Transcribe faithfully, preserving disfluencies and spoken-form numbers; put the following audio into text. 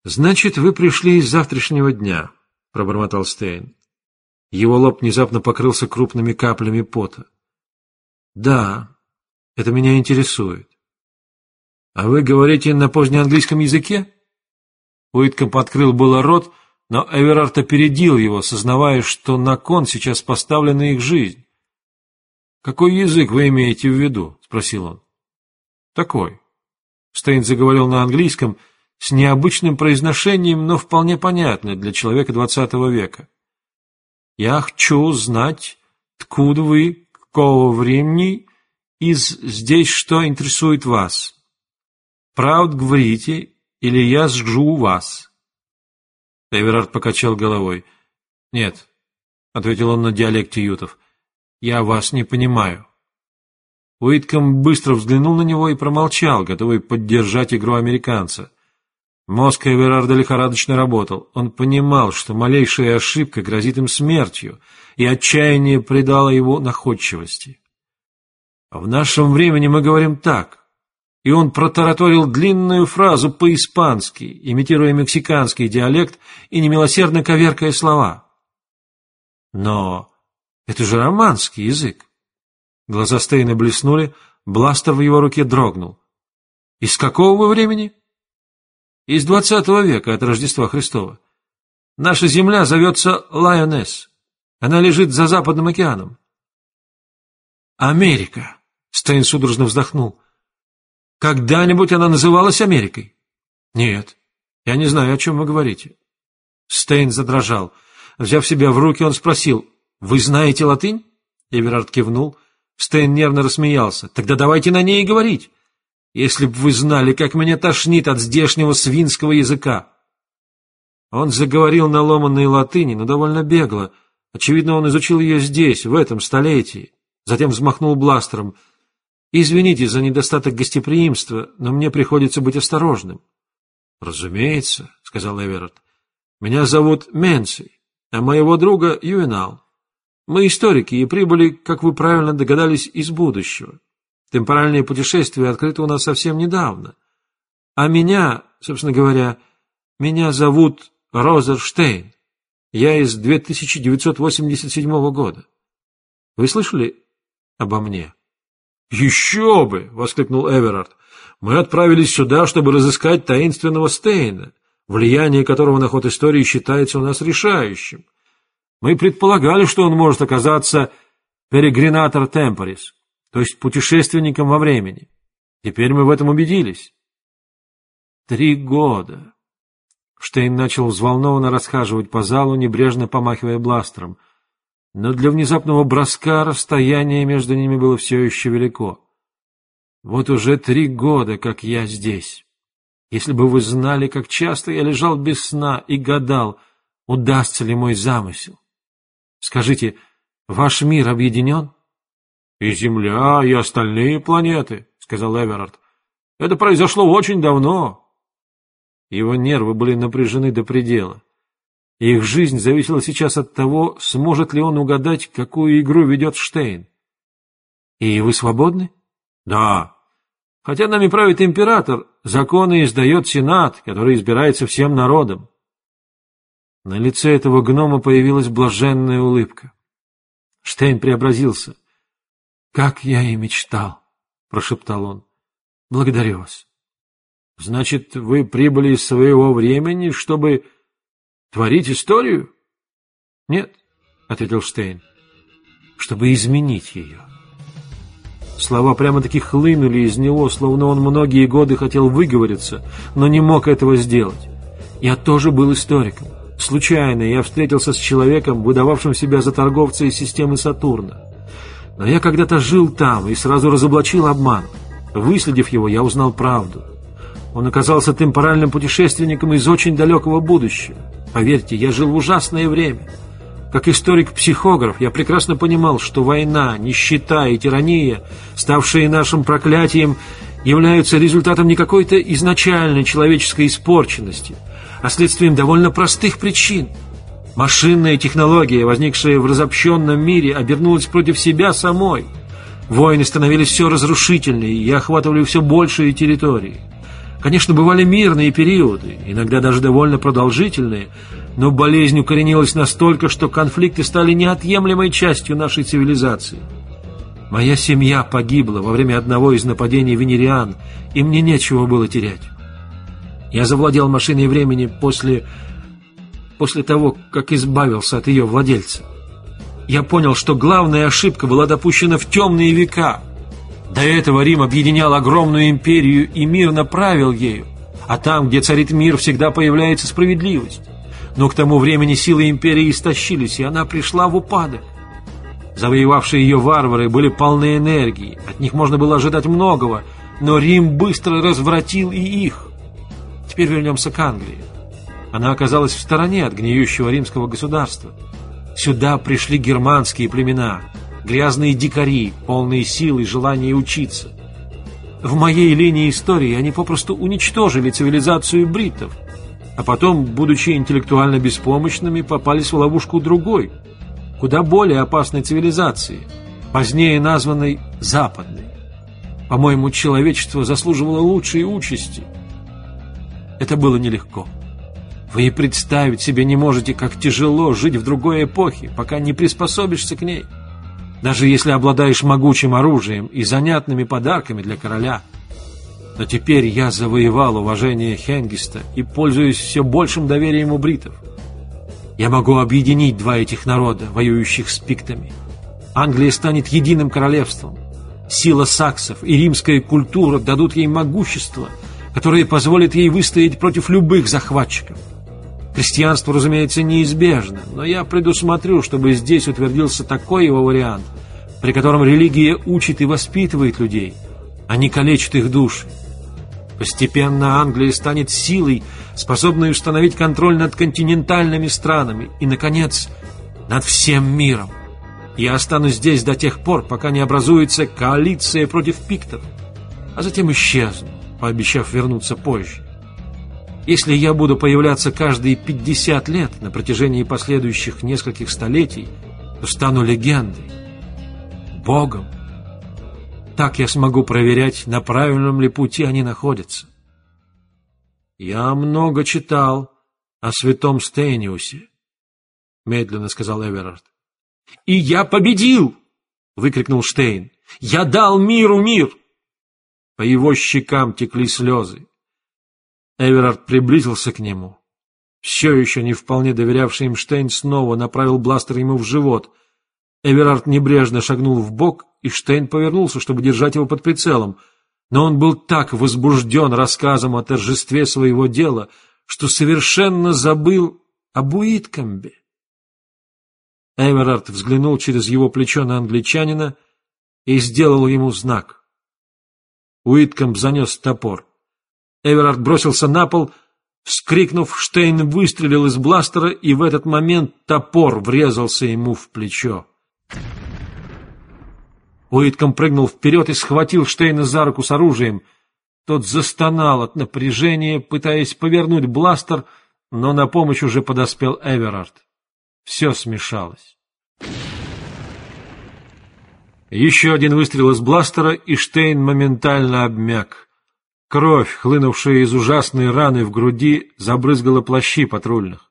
«Значит, вы пришли из завтрашнего дня», — пробормотал Стейн. Его лоб внезапно покрылся крупными каплями пота. «Да, это меня интересует». «А вы говорите на позднеанглийском языке?» Уиткомб открыл было рот, но Эверард опередил его, сознавая, что на кон сейчас поставлена их жизнь. «Какой язык вы имеете в виду?» — спросил он. «Такой». Стейн заговорил на английском с необычным произношением, но вполне понятно для человека двадцатого века. «Я хочу знать, откуда вы, какого времени, из здесь что интересует вас. Правду говорите, или я сжу вас?» Эверард покачал головой. «Нет», — ответил он на диалекте ютов, — «я вас не понимаю». Уиткомб быстро взглянул на него и промолчал, готовый поддержать игру американца. Мозг Эверарда лихорадочно работал. Он понимал, что малейшая ошибка грозит им смертью, и отчаяние придало его находчивости. «В нашем времени мы говорим так». И он протараторил длинную фразу по-испански, имитируя мексиканский диалект и немилосердно коверкая слова. «Но это же романский язык». Глаза Стейна блеснули, бластер в его руке дрогнул. «Из какого вы времени?» «Из двадцатого века, от Рождества Христова. Наша земля зовется Лайонесс. Она лежит за Западным океаном». «Америка!» — Стейн судорожно вздохнул. «Когда-нибудь она называлась Америкой?» «Нет, я не знаю, о чем вы говорите». Стейн задрожал. Взяв себя в руки, он спросил: «Вы знаете латынь?» Эверард кивнул. Стейн нервно рассмеялся. «Тогда давайте на ней и говорить. Если бы вы знали, как меня тошнит от здешнего свинского языка». Он заговорил на ломаной латыни, но довольно бегло. Очевидно, он изучил ее здесь, в этом столетии. Затем взмахнул бластером. «Извините за недостаток гостеприимства, но мне приходится быть осторожным». «Разумеется», — сказал Эверард. «Меня зовут Менций, а моего друга Ювенал. Мы историки и прибыли, как вы правильно догадались, из будущего. Темпоральные путешествия открыты у нас совсем недавно. А меня, собственно говоря, меня зовут Розер Штейн. Я из две тысячи девятьсот восемьдесят седьмого года. Вы слышали обо мне?» «Еще бы!» — воскликнул Эверард. «Мы отправились сюда, чтобы разыскать таинственного Стейна, влияние которого на ход истории считается у нас решающим. Мы предполагали, что он может оказаться перегринатор темпорис, то есть путешественником во времени. Теперь мы в этом убедились». «Три года!» Штейн начал взволнованно расхаживать по залу, небрежно помахивая бластером. Но для внезапного броска расстояние между ними было все еще велико. «Вот уже три года, как я здесь. Если бы вы знали, как часто я лежал без сна и гадал, удастся ли мой замысел. Скажите, ваш мир объединен?» «И Земля, и остальные планеты», — сказал Эверард. «Это произошло очень давно». Его нервы были напряжены до предела. Их жизнь зависела сейчас от того, сможет ли он угадать, какую игру ведет Штейн. «И вы свободны?» «Да. Хотя нами правит император, законы издает Сенат, который избирается всем народом». На лице этого гнома появилась блаженная улыбка. Штейн преобразился. «Как я и мечтал», — прошептал он. «Благодарю вас». «Значит, вы прибыли из своего времени, чтобы творить историю?» «Нет», — ответил Штейн, — «чтобы изменить ее». Слова прямо-таки хлынули из него, словно он многие годы хотел выговориться, но не мог этого сделать. «Я тоже был историком. Случайно я встретился с человеком, выдававшим себя за торговца из системы Сатурна. Но я когда-то жил там и сразу разоблачил обман. Выследив его, я узнал правду. Он оказался темпоральным путешественником из очень далекого будущего. Поверьте, я жил в ужасное время. Как историк-психограф я прекрасно понимал, что война, нищета и тирания, ставшие нашим проклятием, являются результатом не какой-то изначальной человеческой испорченности, а следствием довольно простых причин. Машинная технология, возникшая в разобщенном мире, обернулась против себя самой. Войны становились все разрушительнее и охватывали все большие территории. Конечно, бывали мирные периоды, иногда даже довольно продолжительные, но болезнь укоренилась настолько, что конфликты стали неотъемлемой частью нашей цивилизации. Моя семья погибла во время одного из нападений венериан, и мне нечего было терять. Я завладел машиной времени после... после того, как избавился от ее владельца. Я понял, что главная ошибка была допущена в темные века. До этого Рим объединял огромную империю и мирно правил ею, а там, где царит мир, всегда появляется справедливость. Но к тому времени силы империи истощились, и она пришла в упадок. Завоевавшие ее варвары были полны энергии, от них можно было ожидать многого, но Рим быстро развратил и их. Теперь вернемся к Англии. Она оказалась в стороне от гниющего римского государства. Сюда пришли германские племена, грязные дикари, полные сил и желания учиться. В моей линии истории они попросту уничтожили цивилизацию бриттов, а потом, будучи интеллектуально беспомощными, попались в ловушку другой, куда более опасной цивилизации, позднее названной Западной. По-моему, человечество заслуживало лучшей участи. Это было нелегко. Вы и представить себе не можете, как тяжело жить в другой эпохе, пока не приспособишься к ней, даже если обладаешь могучим оружием и занятными подарками для короля. Но теперь я завоевал уважение Хенгиста и пользуюсь все большим доверием у бриттов. Я могу объединить два этих народа, воюющих с пиктами. Англия станет единым королевством. Сила саксов и римская культура дадут ей могущество, которое позволит ей выстоять против любых захватчиков. Крестьянство, разумеется, неизбежно, но я предусмотрю, чтобы здесь утвердился такой его вариант, при котором религия учит и воспитывает людей, а не калечит их души. Постепенно Англия станет силой, способной установить контроль над континентальными странами и, наконец, над всем миром. Я останусь здесь до тех пор, пока не образуется коалиция против пиктов, а затем исчезну, пообещав вернуться позже. Если я буду появляться каждые пятьдесят лет на протяжении последующих нескольких столетий, то стану легендой, богом. Так я смогу проверять, на правильном ли пути они находятся. «Я много читал о святом Стейниусе», — медленно сказал Эверард. «И я победил!» — выкрикнул Штейн. «Я дал миру мир!» По его щекам текли слезы. Эверард приблизился к нему. Все еще не вполне доверявший им Штейн снова направил бластер ему в живот. Эверард небрежно шагнул вбок, и Штейн повернулся, чтобы держать его под прицелом. Но он был так возбужден рассказом о торжестве своего дела, что совершенно забыл об Уиткомбе. Эверард взглянул через его плечо на англичанина и сделал ему знак. Уиткомб занес топор. Эверард бросился на пол. Вскрикнув, Штейн выстрелил из бластера, и в этот момент топор врезался ему в плечо. Уиткомб прыгнул вперед и схватил Штейна за руку с оружием. Тот застонал от напряжения, пытаясь повернуть бластер, но на помощь уже подоспел Эверард. Все смешалось. Еще один выстрел из бластера, и Штейн моментально обмяк. Кровь, хлынувшая из ужасной раны в груди, забрызгала плащи патрульных.